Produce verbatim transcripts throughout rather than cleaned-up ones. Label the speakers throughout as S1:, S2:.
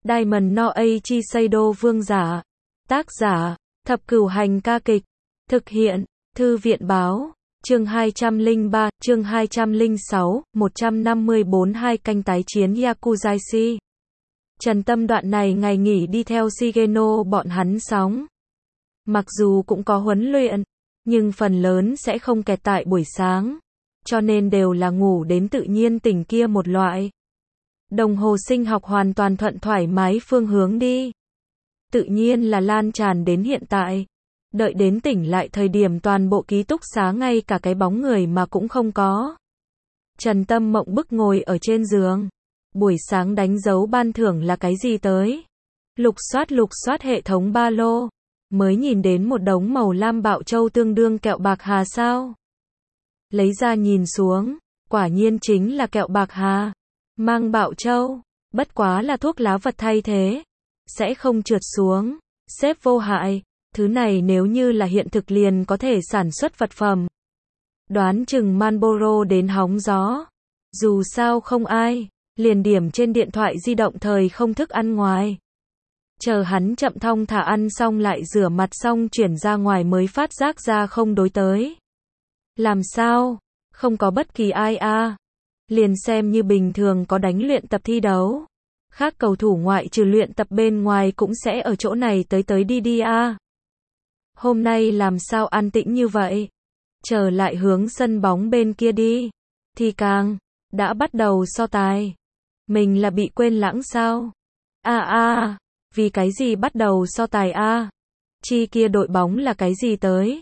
S1: Diamond no Eiichi Seido vương giả. Tác giả, Thập Cửu Hành ca kịch. Thực hiện, Thư viện báo. Chương hai trăm lẻ ba, chương hai trăm lẻ sáu, một trăm năm mươi bốn hai canh tái chiến Yakuzaishi. Trần Tâm đoạn này ngày nghỉ đi theo Shigeno bọn hắn sóng. Mặc dù cũng có huấn luyện, nhưng phần lớn sẽ không kẹt tại buổi sáng, cho nên đều là ngủ đến tự nhiên tỉnh kia một loại. Đồng hồ sinh học hoàn toàn thuận thoải mái phương hướng đi. Tự nhiên là lan tràn đến hiện tại. Đợi đến tỉnh lại thời điểm toàn bộ ký túc xá ngay cả cái bóng người mà cũng không có. Trần Tâm mộng bức ngồi ở trên giường. Buổi sáng đánh dấu ban thưởng là cái gì tới? Lục soát lục soát hệ thống ba lô. Mới nhìn đến một đống màu lam bạo châu tương đương kẹo bạc hà sao? Lấy ra nhìn xuống, quả nhiên chính là kẹo bạc hà. Mang bạo châu, bất quá là thuốc lá vật thay thế. Sẽ không trượt xuống, xếp vô hại. Thứ này nếu như là hiện thực liền có thể sản xuất vật phẩm. Đoán chừng Marlboro đến hóng gió. Dù sao không ai, liền điểm trên điện thoại di động thời không thức ăn ngoài. Chờ hắn chậm thong thả ăn xong lại rửa mặt xong chuyển ra ngoài mới phát giác ra không đối tới. Làm sao? Không có bất kỳ ai à. Liền xem như bình thường có đánh luyện tập thi đấu. Khác cầu thủ ngoại trừ luyện tập bên ngoài cũng sẽ ở chỗ này tới tới đi đi à. Hôm nay làm sao an tĩnh như vậy? Trở lại hướng sân bóng bên kia đi. Thì càng, đã bắt đầu so tài. Mình là bị quên lãng sao? À à, vì cái gì bắt đầu so tài à? Chi kia đội bóng là cái gì tới?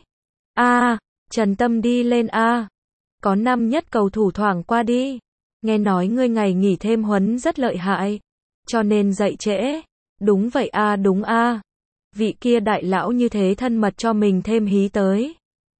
S1: À, Trần Tâm đi lên à? Có năm nhất cầu thủ thoảng qua đi. Nghe nói ngươi ngày nghỉ thêm huấn rất lợi hại. Cho nên dậy trễ. Đúng vậy à đúng à. Vị kia đại lão như thế thân mật cho mình thêm hí tới.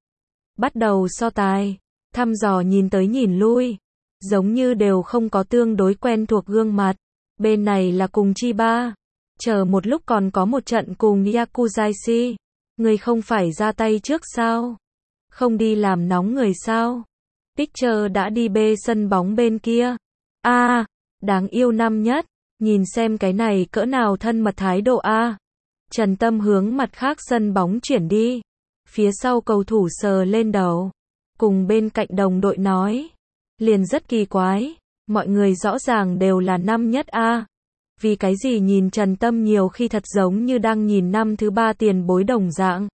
S1: Bắt đầu so tài. Thăm dò nhìn tới nhìn lui. Giống như đều không có tương đối quen thuộc gương mặt. Bên này là cùng Chiba. Chờ một lúc còn có một trận cùng Yakuzaishi. Người không phải ra tay trước sao? Không đi làm nóng người sao? Picture đã đi bê sân bóng bên kia. À, đáng yêu năm nhất. Nhìn xem cái này cỡ nào thân mật thái độ a. Trần Tâm hướng mặt khác sân bóng chuyển đi. Phía sau cầu thủ sờ lên đầu. Cùng bên cạnh đồng đội nói. Liền rất kỳ quái. Mọi người rõ ràng đều là năm nhất a. Vì cái gì nhìn Trần Tâm nhiều khi thật giống như đang nhìn năm thứ ba tiền bối đồng dạng.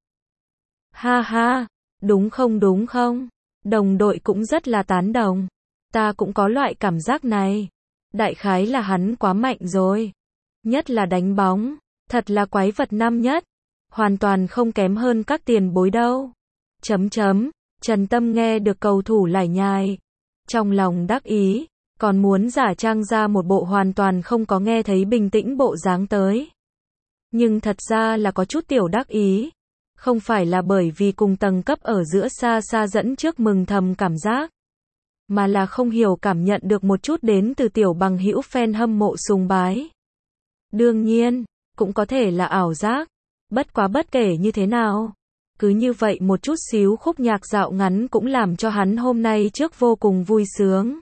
S1: Ha ha, đúng không đúng không? Đồng đội cũng rất là tán đồng. Ta cũng có loại cảm giác này. Đại khái là hắn quá mạnh rồi. Nhất là đánh bóng. Thật là quái vật năm nhất. Hoàn toàn không kém hơn các tiền bối đâu. Chấm chấm. Trần Tâm nghe được cầu thủ lải nhải. Trong lòng đắc ý. Còn muốn giả trang ra một bộ hoàn toàn không có nghe thấy bình tĩnh bộ dáng tới. Nhưng thật ra là có chút tiểu đắc ý. Không phải là bởi vì cùng tầng cấp ở giữa xa xa dẫn trước mừng thầm cảm giác. Mà là không hiểu cảm nhận được một chút đến từ tiểu bằng hữu fan hâm mộ sùng bái. Đương nhiên, cũng có thể là ảo giác. Bất quá bất kể như thế nào. Cứ như vậy một chút xíu khúc nhạc dạo ngắn cũng làm cho hắn hôm nay trước vô cùng vui sướng.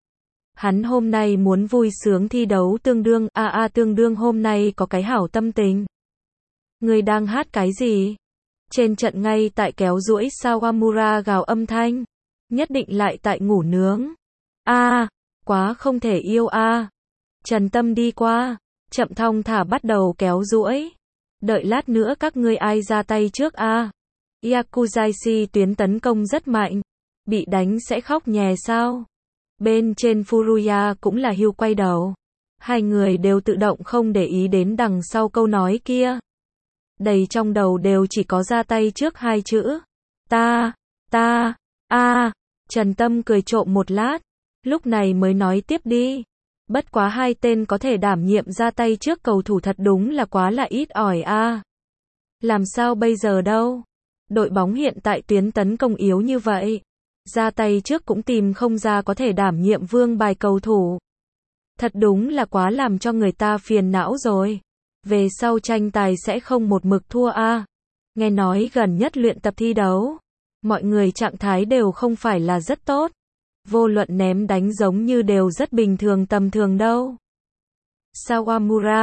S1: Hắn hôm nay muốn vui sướng thi đấu tương đương, a a tương đương hôm nay có cái hảo tâm tình. Người đang hát cái gì? Trên trận ngay tại kéo duỗi Sawamura gào âm thanh. Nhất định lại tại ngủ nướng. A, quá không thể yêu a. Trần Tâm đi qua, chậm thong thả bắt đầu kéo duỗi. Đợi lát nữa các ngươi ai ra tay trước a? Yakuzaishi tuyến tấn công rất mạnh. Bị đánh sẽ khóc nhè sao? Bên trên Furuya cũng là hưu quay đầu. Hai người đều tự động không để ý đến đằng sau câu nói kia. Đầy trong đầu đều chỉ có ra tay trước hai chữ. Ta, ta, a. Trần Tâm cười trộm một lát. Lúc này mới nói tiếp đi. Bất quá hai tên có thể đảm nhiệm ra tay trước cầu thủ thật đúng là quá là ít ỏi a. Làm sao bây giờ đâu? Đội bóng hiện tại tuyến tấn công yếu như vậy. Ra tay trước cũng tìm không ra có thể đảm nhiệm vương bài cầu thủ. Thật đúng là quá làm cho người ta phiền não rồi. Về sau tranh tài sẽ không một mực thua a. Nghe nói gần nhất luyện tập thi đấu. Mọi người trạng thái đều không phải là rất tốt. Vô luận ném đánh giống như đều rất bình thường tầm thường đâu. Sawamura,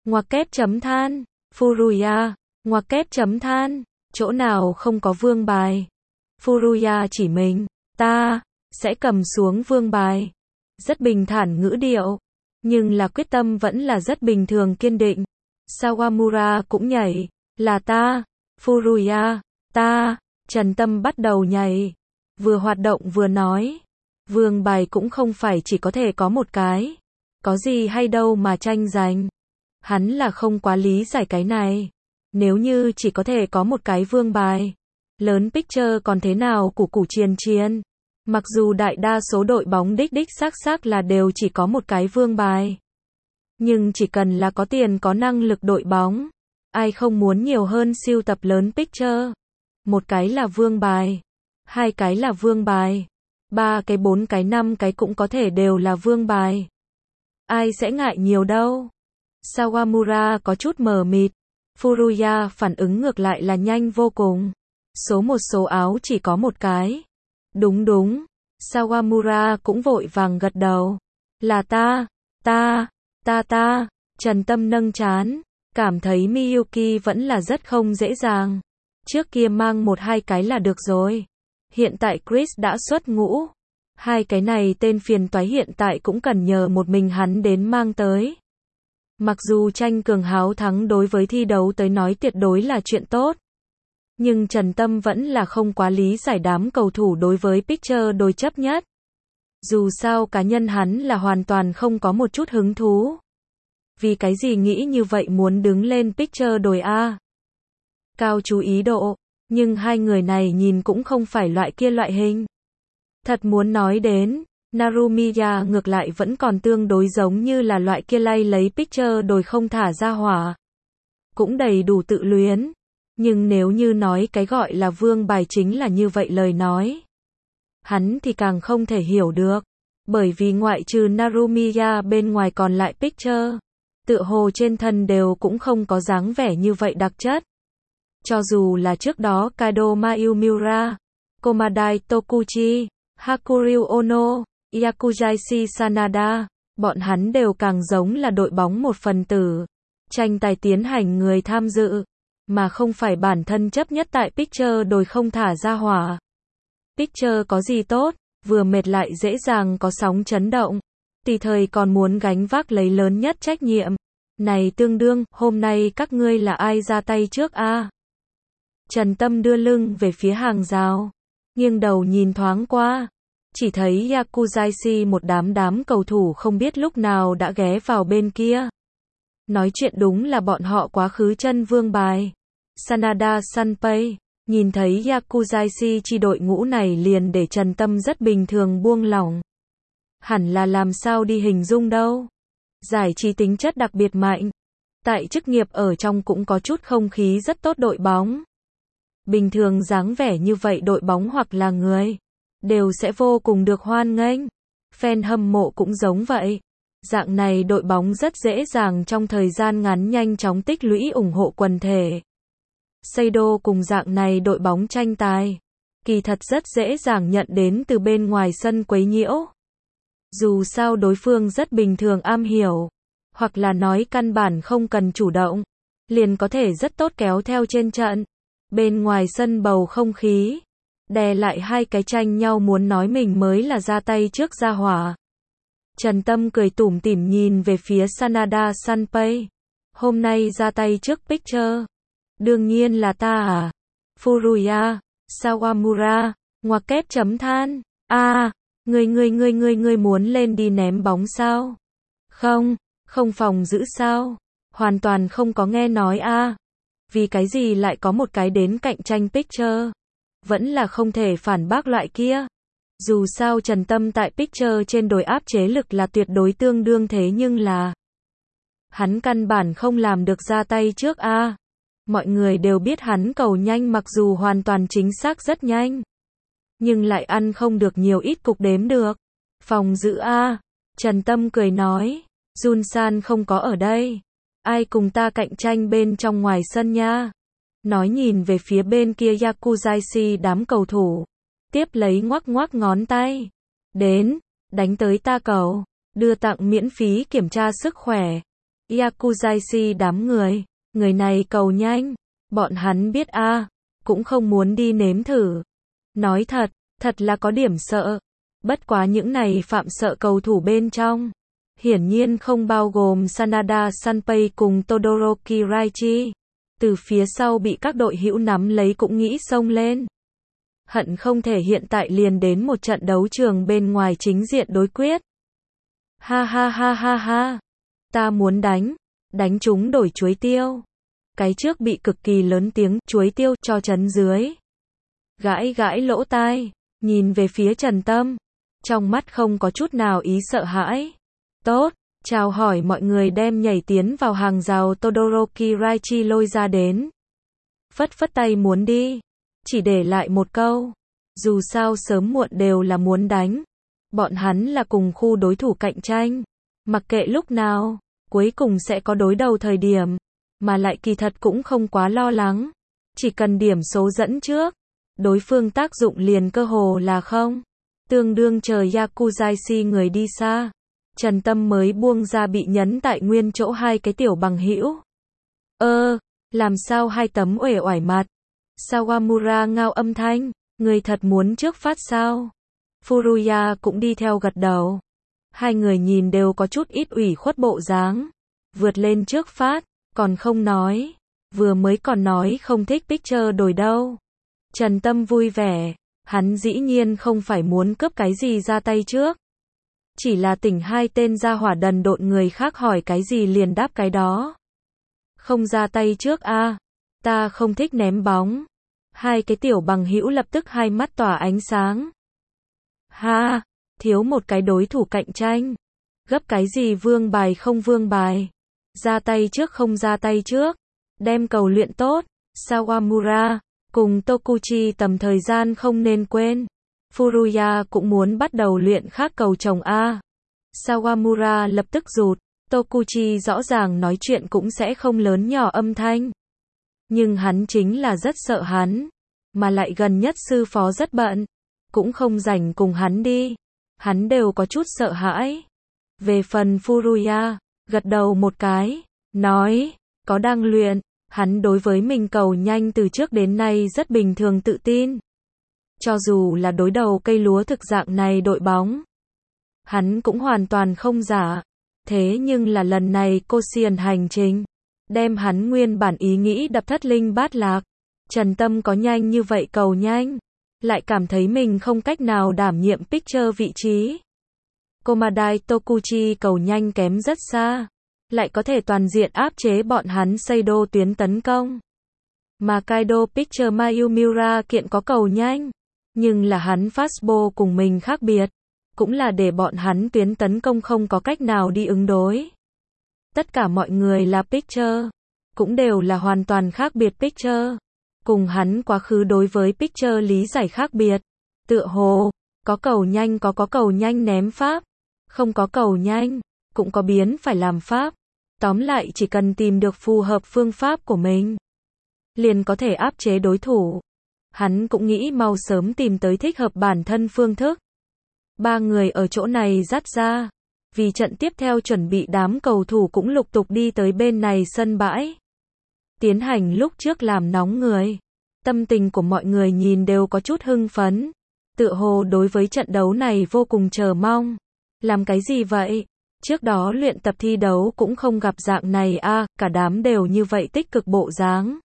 S1: ngoặc kép chấm than, Furuya, ngoặc kép chấm than, chỗ nào không có vương bài. Furuya chỉ mình, ta, sẽ cầm xuống vương bài. Rất bình thản ngữ điệu, nhưng là quyết tâm vẫn là rất bình thường kiên định. Sawamura cũng nhảy, là ta, Furuya, ta, Trần Tâm bắt đầu nhảy, vừa hoạt động vừa nói, vương bài cũng không phải chỉ có thể có một cái, có gì hay đâu mà tranh giành. Hắn là không quá lý giải cái này, nếu như chỉ có thể có một cái vương bài, lớn picture còn thế nào củ củ chiền chiền. Mặc dù đại đa số đội bóng đích đích xác xác là đều chỉ có một cái vương bài. Nhưng chỉ cần là có tiền có năng lực đội bóng, ai không muốn nhiều hơn siêu tập lớn picture. Một cái là vương bài, hai cái là vương bài, ba cái bốn cái năm cái cũng có thể đều là vương bài. Ai sẽ ngại nhiều đâu. Sawamura có chút mờ mịt, Furuya phản ứng ngược lại là nhanh vô cùng. Số một số áo chỉ có một cái. Đúng đúng, Sawamura cũng vội vàng gật đầu. Là ta, ta, ta ta, Trần Tâm nâng trán, cảm thấy Miyuki vẫn là rất không dễ dàng. Trước kia mang một hai cái là được rồi. Hiện tại Chris đã xuất ngũ. Hai cái này tên phiền toái hiện tại cũng cần nhờ một mình hắn đến mang tới. Mặc dù tranh cường háo thắng đối với thi đấu tới nói tuyệt đối là chuyện tốt. Nhưng Trần Tâm vẫn là không quá lý giải đám cầu thủ đối với picture đồi chấp nhất. Dù sao cá nhân hắn là hoàn toàn không có một chút hứng thú. Vì cái gì nghĩ như vậy muốn đứng lên picture đồi A. Cao chú ý độ, nhưng hai người này nhìn cũng không phải loại kia loại hình. Thật muốn nói đến, Narumiya ngược lại vẫn còn tương đối giống như là loại kia lay lấy picture đồi không thả ra hỏa. Cũng đầy đủ tự luyến. Nhưng nếu như nói cái gọi là vương bài chính là như vậy lời nói, hắn thì càng không thể hiểu được. Bởi vì ngoại trừ Narumiya bên ngoài còn lại picture, tựa hồ trên thân đều cũng không có dáng vẻ như vậy đặc chất. Cho dù là trước đó Kaido Mayumura, Komadai Tokuchi, Hakuryu Ono, Yakujashi Sanada, bọn hắn đều càng giống là đội bóng một phần tử. Tranh tài tiến hành người tham dự, mà không phải bản thân chấp nhất tại picture đồi không thả ra hỏa. Picture có gì tốt, vừa mệt lại dễ dàng có sóng chấn động, tùy thời còn muốn gánh vác lấy lớn nhất trách nhiệm. Này tương đương, hôm nay các ngươi là ai ra tay trước a? Trần Tâm đưa lưng về phía hàng rào, nghiêng đầu nhìn thoáng qua, chỉ thấy Yakuzashi một đám đám cầu thủ không biết lúc nào đã ghé vào bên kia. Nói chuyện đúng là bọn họ quá khứ chân vương bài. Sanada Sanpei, nhìn thấy Yakuzashi chi đội ngũ này liền để Trần Tâm rất bình thường buông lỏng. Hẳn là làm sao đi hình dung đâu. Giải trí tính chất đặc biệt mạnh. Tại chức nghiệp ở trong cũng có chút không khí rất tốt đội bóng. Bình thường dáng vẻ như vậy đội bóng hoặc là người, đều sẽ vô cùng được hoan nghênh. Fan hâm mộ cũng giống vậy. Dạng này đội bóng rất dễ dàng trong thời gian ngắn nhanh chóng tích lũy ủng hộ quần thể. Seido cùng dạng này đội bóng tranh tài, kỳ thật rất dễ dàng nhận đến từ bên ngoài sân quấy nhiễu. Dù sao đối phương rất bình thường am hiểu, hoặc là nói căn bản không cần chủ động, liền có thể rất tốt kéo theo trên trận. Bên ngoài sân bầu không khí, đè lại hai cái tranh nhau muốn nói mình mới là ra tay trước ra hỏa. Trần Tâm cười tủm tỉm nhìn về phía Sanada Sanpei. Hôm nay ra tay trước picture. Đương nhiên là ta à. Furuya, Sawamura, ngoặc kép chấm than. A, à, ngươi ngươi ngươi ngươi ngươi muốn lên đi ném bóng sao? Không, không phòng giữ sao? Hoàn toàn không có nghe nói a. À. Vì cái gì lại có một cái đến cạnh tranh picture? Vẫn là không thể phản bác loại kia. Dù sao Trần Tâm tại picture trên đồi áp chế lực là tuyệt đối tương đương thế nhưng là hắn căn bản không làm được ra tay trước a. À. Mọi người đều biết hắn cầu nhanh mặc dù hoàn toàn chính xác rất nhanh, nhưng lại ăn không được nhiều ít cục đếm được. Phòng giữ a. À. Trần Tâm cười nói, Jun-san không có ở đây. Ai cùng ta cạnh tranh bên trong ngoài sân nha. Nói nhìn về phía bên kia Yakuzashi đám cầu thủ. Tiếp lấy ngoắc ngoắc ngón tay. Đến, đánh tới ta cầu. Đưa tặng miễn phí kiểm tra sức khỏe. Yakuzashi đám người, người này cầu nhanh, bọn hắn biết a, cũng không muốn đi nếm thử. Nói thật, thật là có điểm sợ. Bất quá những này phạm sợ cầu thủ bên trong, hiển nhiên không bao gồm Sanada Sanpei cùng Todoroki Raichi. Từ phía sau bị các đội hữu nắm lấy cũng nghĩ xông lên. Hận không thể hiện tại liền đến một trận đấu trường bên ngoài chính diện đối quyết. Ha ha ha ha ha. Ta muốn đánh, đánh chúng đổi chuối tiêu. Cái trước bị cực kỳ lớn tiếng chuối tiêu cho chấn dưới. Gãi gãi lỗ tai, nhìn về phía Trần Tâm, trong mắt không có chút nào ý sợ hãi. Tốt, chào hỏi mọi người đem nhảy tiến vào hàng rào Todoroki Raichi lôi ra đến. Phất phất tay muốn đi, chỉ để lại một câu. Dù sao sớm muộn đều là muốn đánh. Bọn hắn là cùng khu đối thủ cạnh tranh. Mặc kệ lúc nào, cuối cùng sẽ có đối đầu thời điểm. Mà lại kỳ thật cũng không quá lo lắng. Chỉ cần điểm số dẫn trước. Đối phương tác dụng liền cơ hồ là không. Tương đương chờ Yakuzashi người đi xa. Trần Tâm mới buông ra bị nhấn tại nguyên chỗ hai cái tiểu bằng hữu. Ơ, làm sao hai tấm uể oải mặt? Sawamura ngao âm thanh, người thật muốn trước phát sao? Furuya cũng đi theo gật đầu. Hai người nhìn đều có chút ít ủy khuất bộ dáng. Vượt lên trước phát, còn không nói. Vừa mới còn nói không thích picture đổi đâu. Trần Tâm vui vẻ, hắn dĩ nhiên không phải muốn cướp cái gì ra tay trước. Chỉ là tỉnh hai tên gia hỏa đần độn người khác hỏi cái gì liền đáp cái đó. Không ra tay trước a, à, ta không thích ném bóng. Hai cái tiểu bằng hữu lập tức hai mắt tỏa ánh sáng. Ha, thiếu một cái đối thủ cạnh tranh. Gấp cái gì vương bài không vương bài. Ra tay trước không ra tay trước. Đem cầu luyện tốt. Sawamura cùng Tokuchi tầm thời gian không nên quên. Furuya cũng muốn bắt đầu luyện khác cầu chồng A. Sawamura lập tức rụt. Tokuchi rõ ràng nói chuyện cũng sẽ không lớn nhỏ âm thanh. Nhưng hắn chính là rất sợ hắn. Mà lại gần nhất sư phó rất bận. Cũng không rảnh cùng hắn đi. Hắn đều có chút sợ hãi. Về phần Furuya, gật đầu một cái. Nói, có đang luyện. Hắn đối với mình cầu nhanh từ trước đến nay rất bình thường tự tin. Cho dù là đối đầu cây lúa thực dạng này đội bóng. Hắn cũng hoàn toàn không giả. Thế nhưng là lần này cô xiền hành trình. Đem hắn nguyên bản ý nghĩ đập thất linh bát lạc. Trần Tâm có nhanh như vậy cầu nhanh. Lại cảm thấy mình không cách nào đảm nhiệm picture vị trí. Komadai Tokuchi cầu nhanh kém rất xa. Lại có thể toàn diện áp chế bọn hắn Seido tuyến tấn công. Mà Kaido Picture Mayumura kiện có cầu nhanh. Nhưng là hắn fastball cùng mình khác biệt. Cũng là để bọn hắn tuyến tấn công không có cách nào đi ứng đối. Tất cả mọi người là Picture. Cũng đều là hoàn toàn khác biệt Picture. Cùng hắn quá khứ đối với Picture lý giải khác biệt. Tựa hồ, có cầu nhanh có có cầu nhanh ném pháp. Không có cầu nhanh, cũng có biến phải làm pháp. Tóm lại chỉ cần tìm được phù hợp phương pháp của mình. Liền có thể áp chế đối thủ. Hắn cũng nghĩ mau sớm tìm tới thích hợp bản thân phương thức. Ba người ở chỗ này dắt ra. Vì trận tiếp theo chuẩn bị đám cầu thủ cũng lục tục đi tới bên này sân bãi. Tiến hành lúc trước làm nóng người. Tâm tình của mọi người nhìn đều có chút hưng phấn. Tựa hồ đối với trận đấu này vô cùng chờ mong. Làm cái gì vậy? Trước đó luyện tập thi đấu cũng không gặp dạng này a, à, cả đám đều như vậy tích cực bộ dáng.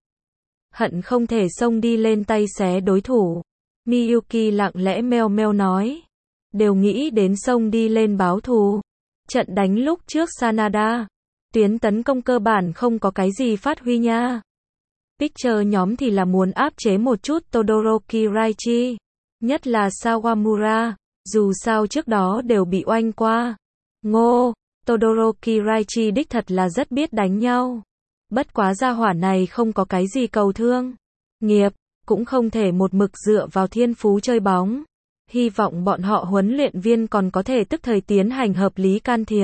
S1: Hận không thể xông đi lên tay xé đối thủ. Miyuki lặng lẽ meo meo nói. Đều nghĩ đến xông đi lên báo thù. Trận đánh lúc trước Sanada. Tuyến tấn công cơ bản không có cái gì phát huy nha. Picture nhóm thì là muốn áp chế một chút Todoroki Raichi. Nhất là Sawamura. Dù sao trước đó đều bị oanh qua. Ngô, Todoroki Raichi đích thật là rất biết đánh nhau. Bất quá gia hỏa này không có cái gì cầu thương. Nghiệp, cũng không thể một mực dựa vào thiên phú chơi bóng. Hy vọng bọn họ huấn luyện viên còn có thể tức thời tiến hành hợp lý can thiệp.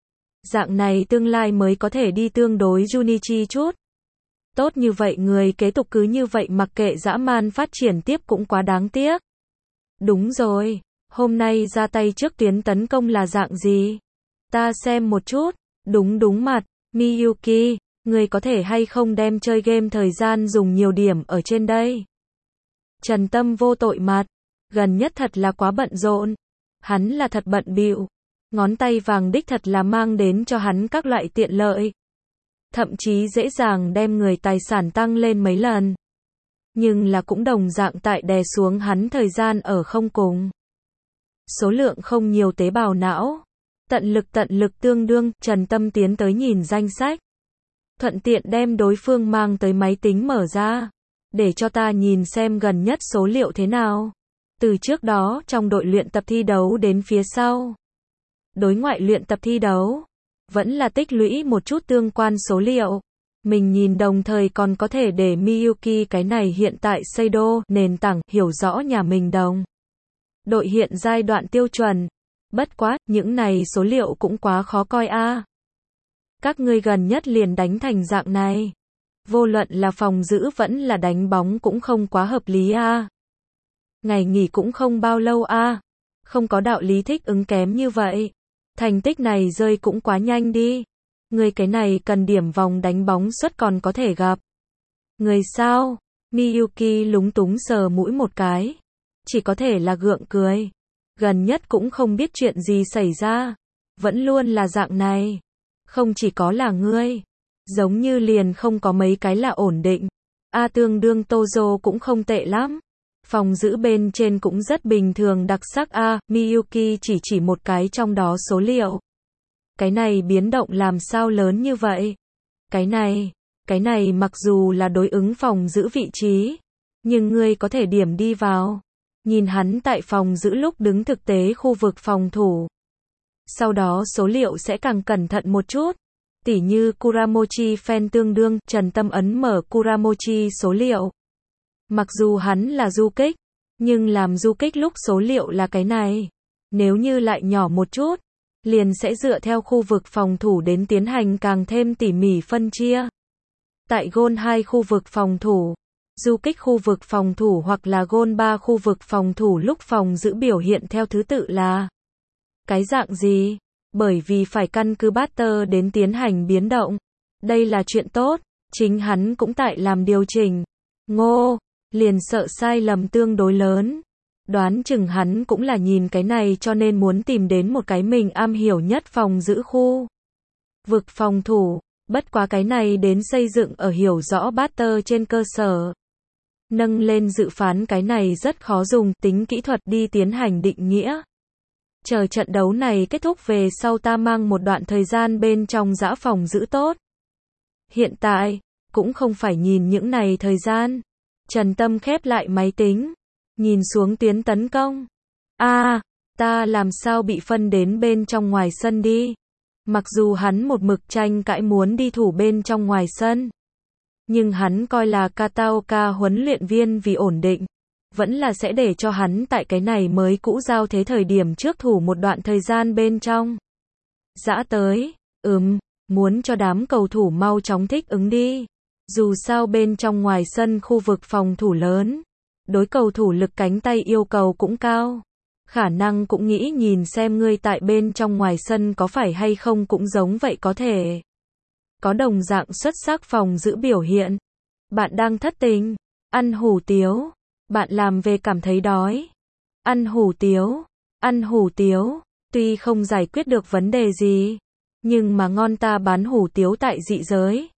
S1: Dạng này tương lai mới có thể đi tương đối Junichi chút. Tốt như vậy người kế tục cứ như vậy mặc kệ dã man phát triển tiếp cũng quá đáng tiếc. Đúng rồi, hôm nay ra tay trước tuyến tấn công là dạng gì? Ta xem một chút, đúng đúng mặt, Miyuki, người có thể hay không đem chơi game thời gian dùng nhiều điểm ở trên đây? Trần Tâm vô tội mặt, gần nhất thật là quá bận rộn. Hắn là thật bận bịu. Ngón tay vàng đích thật là mang đến cho hắn các loại tiện lợi. Thậm chí dễ dàng đem người tài sản tăng lên mấy lần. Nhưng là cũng đồng dạng tại đè xuống hắn thời gian ở không cùng. Số lượng không nhiều tế bào não. Tận lực tận lực tương đương, Trần Tâm tiến tới nhìn danh sách. Thuận tiện đem đối phương mang tới máy tính mở ra. Để cho ta nhìn xem gần nhất số liệu thế nào. Từ trước đó trong đội luyện tập thi đấu đến phía sau. Đối ngoại luyện tập thi đấu. Vẫn là tích lũy một chút tương quan số liệu. Mình nhìn đồng thời còn có thể để Miyuki cái này hiện tại Seido nền tảng hiểu rõ nhà mình đồng. Đội hiện giai đoạn tiêu chuẩn. Bất quá, những này số liệu cũng quá khó coi a. À. Các ngươi gần nhất liền đánh thành dạng này. Vô luận là phòng giữ vẫn là đánh bóng cũng không quá hợp lý a. À. Ngày nghỉ cũng không bao lâu a. À. Không có đạo lý thích ứng kém như vậy. Thành tích này rơi cũng quá nhanh đi. Người cái này cần điểm vòng đánh bóng suất còn có thể gặp. Người sao? Miyuki lúng túng sờ mũi một cái. Chỉ có thể là gượng cười. Gần nhất cũng không biết chuyện gì xảy ra. Vẫn luôn là dạng này. Không chỉ có là ngươi. Giống như liền không có mấy cái là ổn định. A tương đương Tozo cũng không tệ lắm. Phòng giữ bên trên cũng rất bình thường đặc sắc a. Miyuki chỉ chỉ một cái trong đó số liệu. Cái này biến động làm sao lớn như vậy? Cái này, cái này mặc dù là đối ứng phòng giữ vị trí. Nhưng ngươi có thể điểm đi vào. Nhìn hắn tại phòng giữ lúc đứng thực tế khu vực phòng thủ. Sau đó số liệu sẽ càng cẩn thận một chút. Tỉ như Kuramochi fan tương đương, Trần Tâm ấn mở Kuramochi số liệu. Mặc dù hắn là du kích, nhưng làm du kích lúc số liệu là cái này. Nếu như lại nhỏ một chút, liền sẽ dựa theo khu vực phòng thủ đến tiến hành càng thêm tỉ mỉ phân chia. Tại Gôn hai khu vực phòng thủ, du kích khu vực phòng thủ hoặc là Gôn ba khu vực phòng thủ lúc phòng giữ biểu hiện theo thứ tự là cái dạng gì? Bởi vì phải căn cứ batter đến tiến hành biến động. Đây là chuyện tốt, chính hắn cũng tại làm điều chỉnh. Ngô, liền sợ sai lầm tương đối lớn. Đoán chừng hắn cũng là nhìn cái này cho nên muốn tìm đến một cái mình am hiểu nhất phòng giữ khu vực phòng thủ. Bất quá cái này đến xây dựng ở hiểu rõ batter trên cơ sở. Nâng lên dự phán cái này rất khó dùng tính kỹ thuật đi tiến hành định nghĩa. Chờ trận đấu này kết thúc về sau ta mang một đoạn thời gian bên trong dã phòng giữ tốt. Hiện tại, cũng không phải nhìn những này thời gian. Trần Tâm khép lại máy tính. Nhìn xuống tuyến tấn công. A, à, ta làm sao bị phân đến bên trong ngoài sân đi. Mặc dù hắn một mực tranh cãi muốn đi thủ bên trong ngoài sân. Nhưng hắn coi là Kataoka huấn luyện viên vì ổn định. Vẫn là sẽ để cho hắn tại cái này mới cũ giao thế thời điểm trước thủ một đoạn thời gian bên trong. Dã tới, ừm, muốn cho đám cầu thủ mau chóng thích ứng đi. Dù sao bên trong ngoài sân khu vực phòng thủ lớn. Đối cầu thủ lực cánh tay yêu cầu cũng cao. Khả năng cũng nghĩ nhìn xem ngươi tại bên trong ngoài sân có phải hay không cũng giống vậy có thể. Có đồng dạng xuất sắc phòng giữ biểu hiện. Bạn đang thất tình, ăn hủ tiếu. Bạn làm về cảm thấy đói. Ăn hủ tiếu, ăn hủ tiếu, tuy không giải quyết được vấn đề gì, nhưng mà ngon ta bán hủ tiếu tại dị giới.